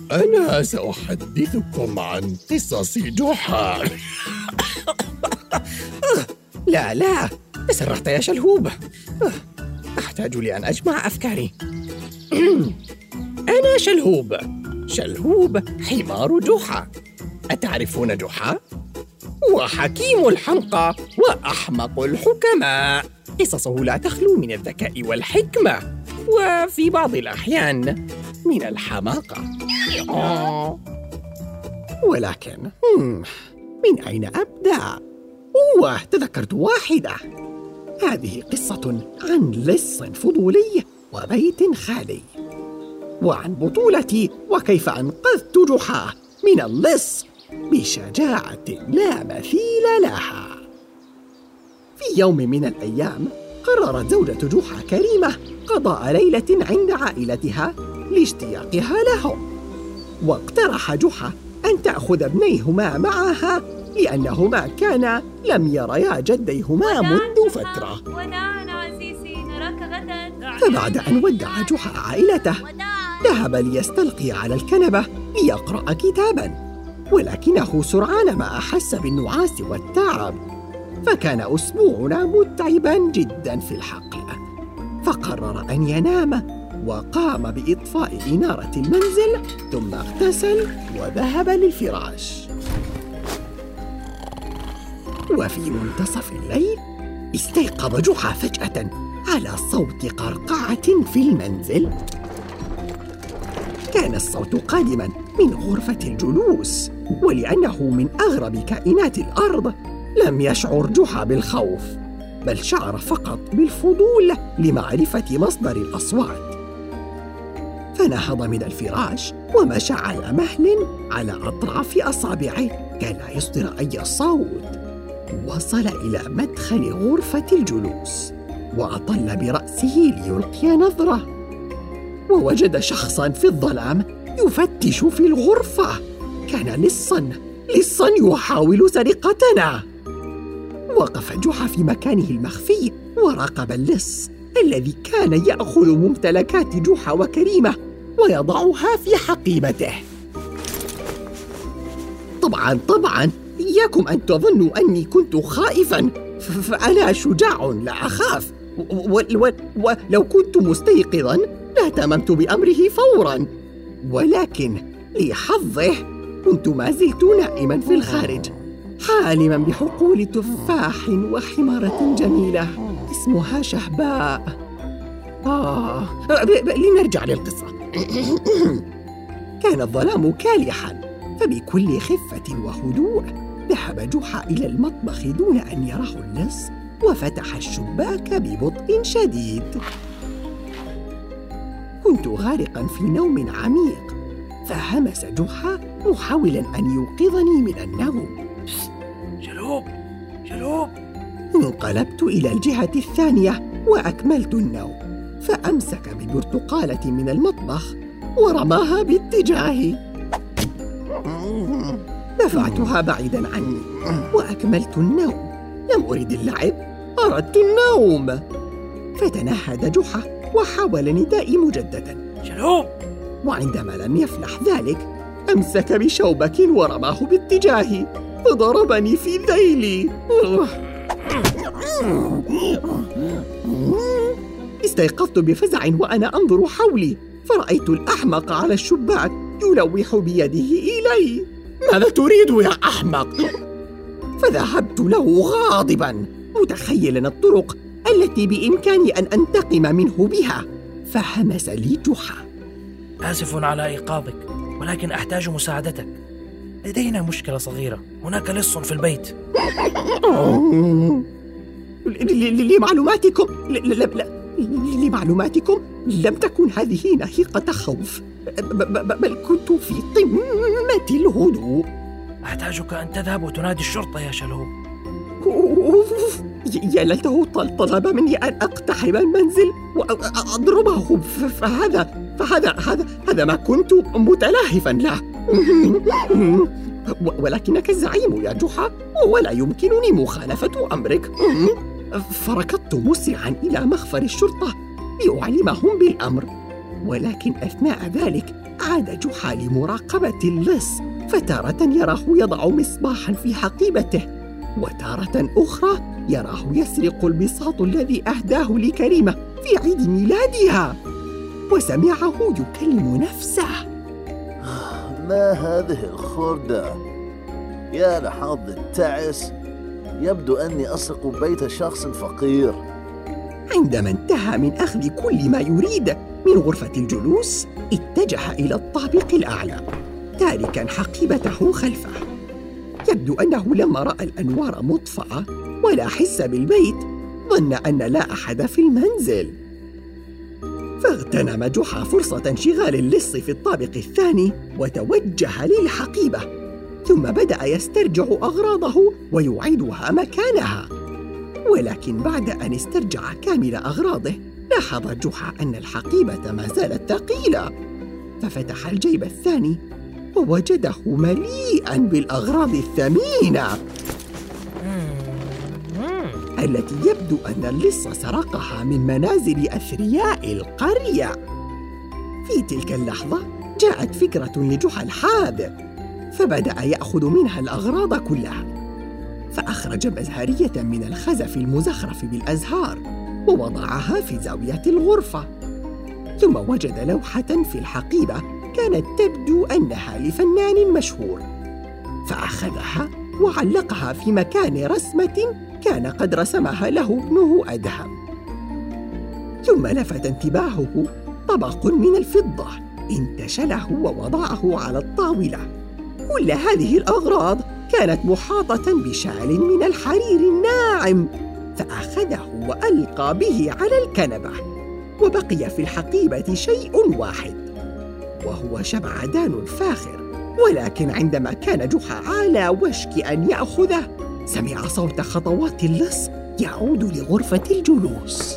أنا سأحدثكم عن قصص جحا. لا تسرعت يا شلهوب. أحتاج لأن أجمع أفكاري. أنا شلهوب حمار جحا. أتعرفون جحا؟ هو حكيم الحمقى وأحمق الحكماء. قصصه لا تخلو من الذكاء والحكمة، وفي بعض الأحيان من الحماقة. ولكن من أين أبدأ؟ تذكرت واحدة. هذه قصة عن لص فضولي وبيت خالي، وعن بطولتي وكيف أنقذت جحا من اللص بشجاعة لا مثيل لها. في يوم من الأيام قررت زوجة جحا كريمة قضاء ليلة عند عائلتها لاشتياقها لهم، واقترح جحا أن تأخذ ابنيهما معها لأنهما كانا لم يريا جديهما منذ فترة. فبعد أن ودع جحا عائلته ذهب ليستلقي على الكنبة ليقرأ كتاباً، ولكنه سرعان ما أحس بالنعاس والتعب، فكان أسبوعنا متعباً جداً في الحقيقة. فقرر أن ينام وقام بإطفاء إنارة المنزل، ثم اغتسل وذهب للفراش. وفي منتصف الليل استيقظ جحا فجأة على صوت قرقعة في المنزل. كان الصوت قادماً من غرفة الجلوس، ولأنه من أغرب كائنات الأرض لم يشعر جحا بالخوف، بل شعر فقط بالفضول لمعرفة مصدر الأصوات. فنهض من الفراش ومشى على مهل على أطراف أصابعه كي لا يصدر أي صوت. وصل إلى مدخل غرفة الجلوس وأطل برأسه ليلقي نظرة، ووجد شخصاً في الظلام يفتش في الغرفة. كان لصاً يحاول سرقتنا. وقف جحا في مكانه المخفي وراقب اللص الذي كان يأخذ ممتلكات جحا وكريمة ويضعها في حقيبته. طبعاً إياكم أن تظنوا أني كنت خائفاً، فأنا شجاع لا أخاف، ولو كنت مستيقظاً لاهتممت بأمره فوراً، ولكن لحظه كنت ما زلت نائماً في الخارج، حالماً بحقول تفاح وحمارة جميلة اسمها شهباء. لنرجع للقصة. كان الظلام كالحاً، فبكل خفة وهدوء ذهب جحا إلى المطبخ دون أن يراه اللص، وفتح الشباك ببطء شديد. كنت غارقاً في نوم عميق، فهمس جحا محاولاً أن يوقظني من النوم. شلهوب. انقلبت إلى الجهة الثانية وأكملت النوم، فأمسك ببرتقالة من المطبخ ورماها باتجاهي. دفعتها بعيداً عني وأكملت النوم. لم أرد اللعب، أردت النوم. فتنهد جحا وحاول ندائي مجدداً: شلهوب. وعندما لم يفلح ذلك أمسك بشوبك ورماه باتجاهي فضربني في ذيلي. استيقظت بفزع وأنا أنظر حولي، فرأيت الأحمق على الشباك يلوح بيده إلي. ماذا تريد يا أحمق؟ فذهبت له غاضباً متخيلاً الطرق التي بإمكاني أن أنتقم منه بها. فهمس لي جحا: آسف على إيقاظك، ولكن أحتاج مساعدتك. لدينا مشكلة صغيرة، هناك لص في البيت. لمعلوماتكم لم تكن هذه نهيقة خوف، بل كنت في قمة الهدوء. أحتاجك أن تذهب وتنادي الشرطة يا شلهوب. يا ليته طلب مني أن أقتحم المنزل وأضربه، فهذا ما كنت متلهفاً له. ولكنك الزعيم يا جحا، ولا يمكنني مخالفة أمرك. فركضت مسرعاً إلى مخفر الشرطة لأعلمهم بالأمر، ولكن أثناء ذلك عاد جحا لمراقبة اللص، فتارة يراه يضع مصباحاً في حقيبته، وتارة أخرى يراه يسرق البساط الذي أهداه لكريمة في عيد ميلادها، وسمعه يكلم نفسه: ما هذه الخردة؟ يا لحظ التعس، يبدو أني أسرق بيت شخص فقير. عندما انتهى من أخذ كل ما يريد من غرفة الجلوس، اتجه إلى الطابق الأعلى تاركاً حقيبته خلفه. يبدو أنه لما رأى الأنوار مطفأة ولا حس بالبيت، ظن أن لا أحد في المنزل، فاغتنم جحا فرصة انشغال اللص في الطابق الثاني وتوجه للحقيبة، ثم بدأ يسترجع أغراضه ويعيدها مكانها. ولكن بعد أن استرجع كامل أغراضه، لاحظ جحا أن الحقيبة ما زالت ثقيلة، ففتح الجيب الثاني ووجده مليئاً بالأغراض الثمينة التي يبدو أن اللص سرقها من منازل أثرياء القرية. في تلك اللحظة جاءت فكرة لجحا الحاذق، فبدأ يأخذ منها الأغراض كلها، فأخرج مزهرية من الخزف المزخرف بالأزهار ووضعها في زاوية الغرفة، ثم وجد لوحة في الحقيبة كانت تبدو أنها لفنان مشهور، فأخذها وعلقها في مكان رسمة كان قد رسمها له ابنه أدهم. ثم لفت انتباهه طبق من الفضة، انتشله ووضعه على الطاولة. كل هذه الأغراض كانت محاطة بشال من الحرير الناعم، فأخذه وألقى به على الكنبة. وبقي في الحقيبة شيء واحد، وهو شمعدان فاخر. ولكن عندما كان جحا على وشك أن يأخذه، سمع صوت خطوات اللص يعود لغرفة الجلوس،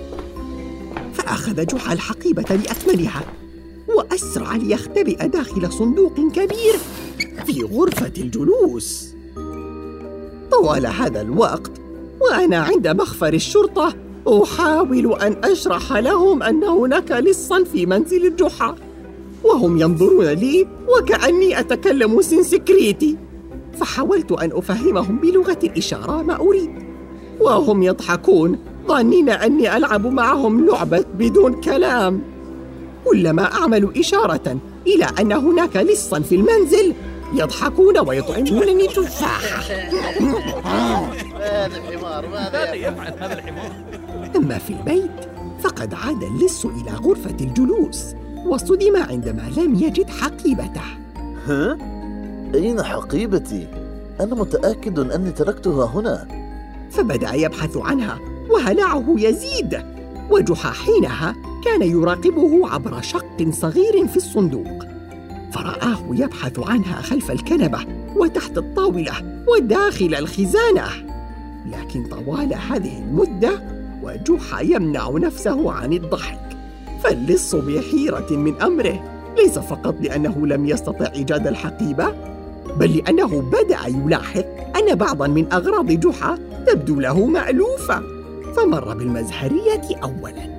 فأخذ جحا الحقيبة لأكملها وأسرع ليختبئ داخل صندوق كبير في غرفة الجلوس. طوال هذا الوقت وأنا عند مخفر الشرطة أحاول أن أشرح لهم أن هناك لصاً في منزل جحا، وهم ينظرون لي وكأني أتكلم سنسكريتي، فحاولت أن أفهمهم بلغة الإشارة ما أريد، وهم يضحكون ظانين أني ألعب معهم لعبة بدون كلام. كلما أعمل إشارة إلى أن هناك لصاً في المنزل يضحكون ويطعمونني تفاحة. هذا الحمار ماذا يفعل هذا الحمار؟ أما في البيت فقد عاد اللص إلى غرفة الجلوس، وصدم عندما لم يجد حقيبته. ها؟ أين حقيبتي؟ أنا متأكد أني تركتها هنا. فبدأ يبحث عنها وهلعه يزيد، وجحا حينها كان يراقبه عبر شق صغير في الصندوق، فرآه يبحث عنها خلف الكنبة وتحت الطاولة وداخل الخزانة. لكن طوال هذه المدة وجحا يمنع نفسه عن الضحك، فاللص بحيرة من أمره، ليس فقط لأنه لم يستطع إيجاد الحقيبة، بل لأنه بدأ يلاحظ أن بعضاً من أغراض جحا تبدو له مألوفة، فمر بالمزهرية أولاً.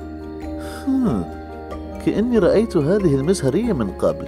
كأني رأيت هذه المزهرية من قبل.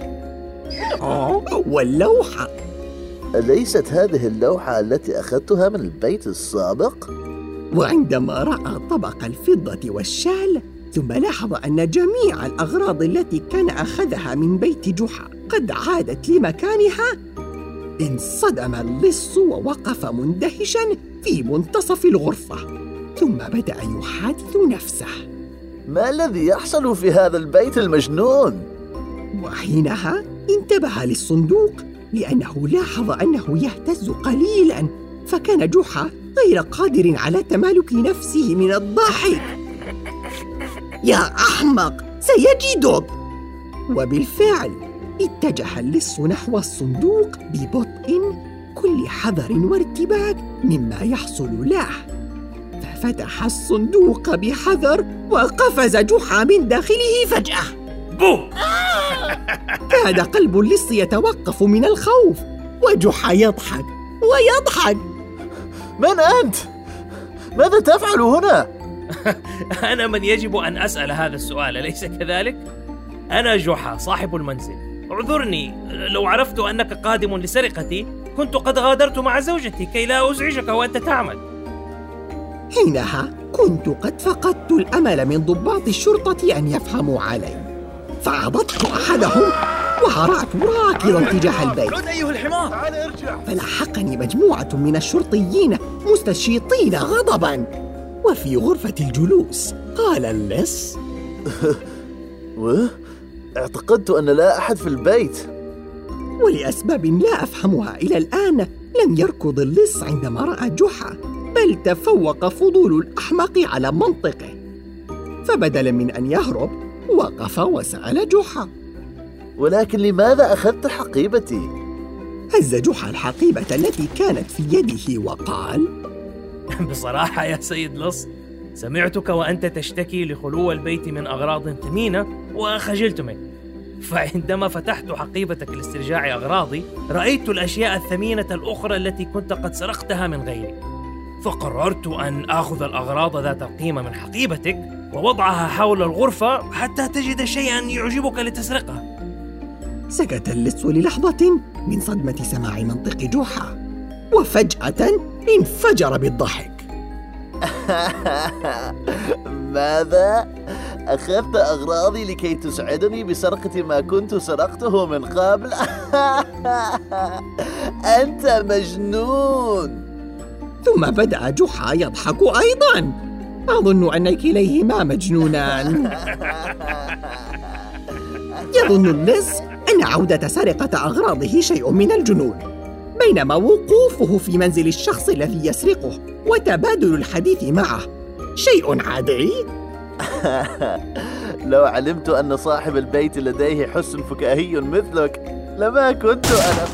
واللوحة، أليست هذه اللوحة التي أخذتها من البيت السابق؟ وعندما رأى طبق الفضة والشال، ثم لاحظ أن جميع الأغراض التي كان أخذها من بيت جحا قد عادت لمكانها، انصدم اللص ووقف مندهشاً في منتصف الغرفة، ثم بدأ يحادث نفسه: ما الذي يحصل في هذا البيت المجنون؟ وحينها انتبه للصندوق، لأنه لاحظ أنه يهتز قليلاً، فكان جحا غير قادر على تمالك نفسه من الضحك. يا أحمق، سيجدك! وبالفعل اتجه اللص نحو الصندوق ببطء، كل حذر وارتباك مما يحصل له، ففتح الصندوق بحذر وقفز جحا من داخله فجأة. بو! كاد قلب اللص يتوقف من الخوف، وجحا يضحك ويضحك. من أنت؟ ماذا تفعل هنا؟ أنا من يجب أن أسأل هذا السؤال، أليس كذلك؟ أنا جحا صاحب المنزل، اعذرني، لو عرفت أنك قادم لسرقتي كنت قد غادرت مع زوجتي كي لا أزعجك وأنت تعمل. حينها كنت قد فقدت الأمل من ضباط الشرطة أن يفهموا علي، فعضدت أحدهم وهرعت راكضا تجاه البيت. عد أيها الحمار! فلحقني مجموعة من الشرطيين مستشيطين غضبا. وفي غرفة الجلوس قال اللص: اعتقدت أن لا أحد في البيت. ولأسباب لا أفهمها إلى الآن لم يركض اللص عندما رأى جحا، بل تفوق فضول الأحمق على منطقه، فبدلا من أن يهرب وقف وسأل جحا: ولكن لماذا أخذت حقيبتي؟ هز جحا الحقيبة التي كانت في يده وقال: بصراحة يا سيد لص، سمعتك وأنت تشتكي لخلو البيت من أغراض ثمينة وخجلت منك، فعندما فتحت حقيبتك لاسترجاع أغراضي رأيت الأشياء الثمينة الأخرى التي كنت قد سرقتها من غيري، فقررت أن آخذ الأغراض ذات القيمة من حقيبتك ووضعها حول الغرفة حتى تجد شيئا يعجبك لتسرقه. سكت اللص للحظة من صدمة سماع منطق جحا، وفجأة انفجر بالضحك. ماذا؟ أخذت أغراضي لكي تسعدني بسرقة ما كنت سرقته من قبل؟ أنت مجنون! ثم بدأ جحا يضحك أيضا. أظن أن كليهما مجنونان. يظن اللص أن عودة سرقة أغراضه شيء من الجنون، بينما وقوفه في منزل الشخص الذي يسرقه وتبادل الحديث معه شيء عادي. لو علمت أن صاحب البيت لديه حس فكاهي مثلك لما كنت أنا.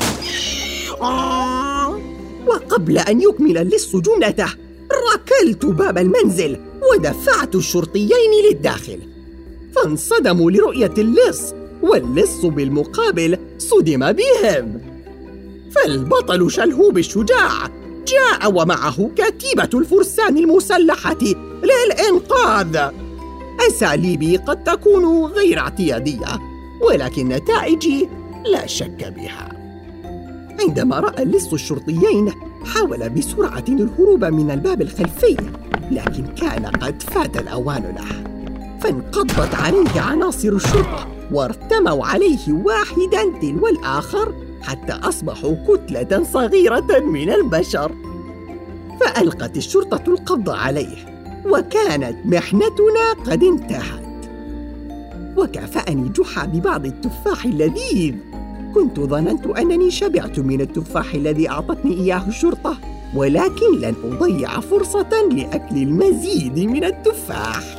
وقبل أن يكمل اللص جملته ركلت باب المنزل ودفعت الشرطيين للداخل، فانصدموا لرؤية اللص، واللص بالمقابل صدم بهم. فالبطل شلهوب الشجاع جاء ومعه كتيبة الفرسان المسلحة للإنقاذ. أساليبي قد تكون غير اعتيادية، ولكن نتائجي لا شك بها. عندما رأى اللص الشرطيين حاول بسرعة الهروب من الباب الخلفي، لكن كان قد فات الأوان له، فانقضت عليه عناصر الشرطة وارتموا عليه واحدا تلو الآخر حتى أصبحوا كتلة صغيرة من البشر. فألقت الشرطة القبض عليه، وكانت محنتنا قد انتهت. وكافأني جحا ببعض التفاح اللذيذ. كنت ظننت أنني شبعت من التفاح الذي أعطتني إياه الشرطة، ولكن لن أضيع فرصة لأكل المزيد من التفاح.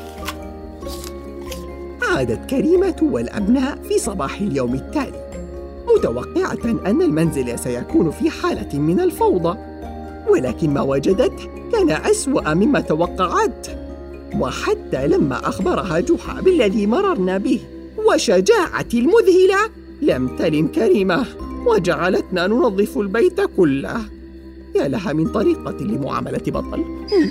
عادت كريمة والأبناء في صباح اليوم التالي، متوقعة أن المنزل سيكون في حالة من الفوضى، ولكن ما وجدته كان أسوأ مما توقعت. وحتى لما أخبرها جحا بالذي مررنا به وشجاعتي المذهلة لم تلن كريمة وجعلتنا ننظف البيت كله. يا لها من طريقة لمعاملة بطل.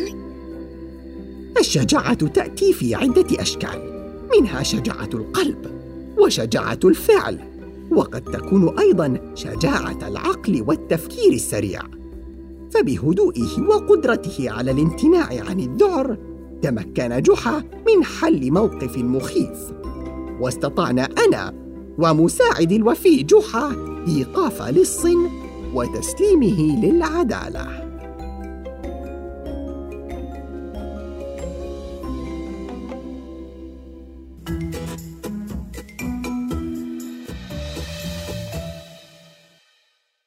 الشجاعة تأتي في عدة أشكال، منها شجاعة القلب وشجاعة الفعل، وقد تكون أيضاً شجاعة العقل والتفكير السريع. فبهدوئه وقدرته على الامتناع عن الذعر تمكن جحا من حل موقف مخيف، واستطعنا أنا ومساعد الوفي جحا إيقاف لص وتسليمه للعدالة.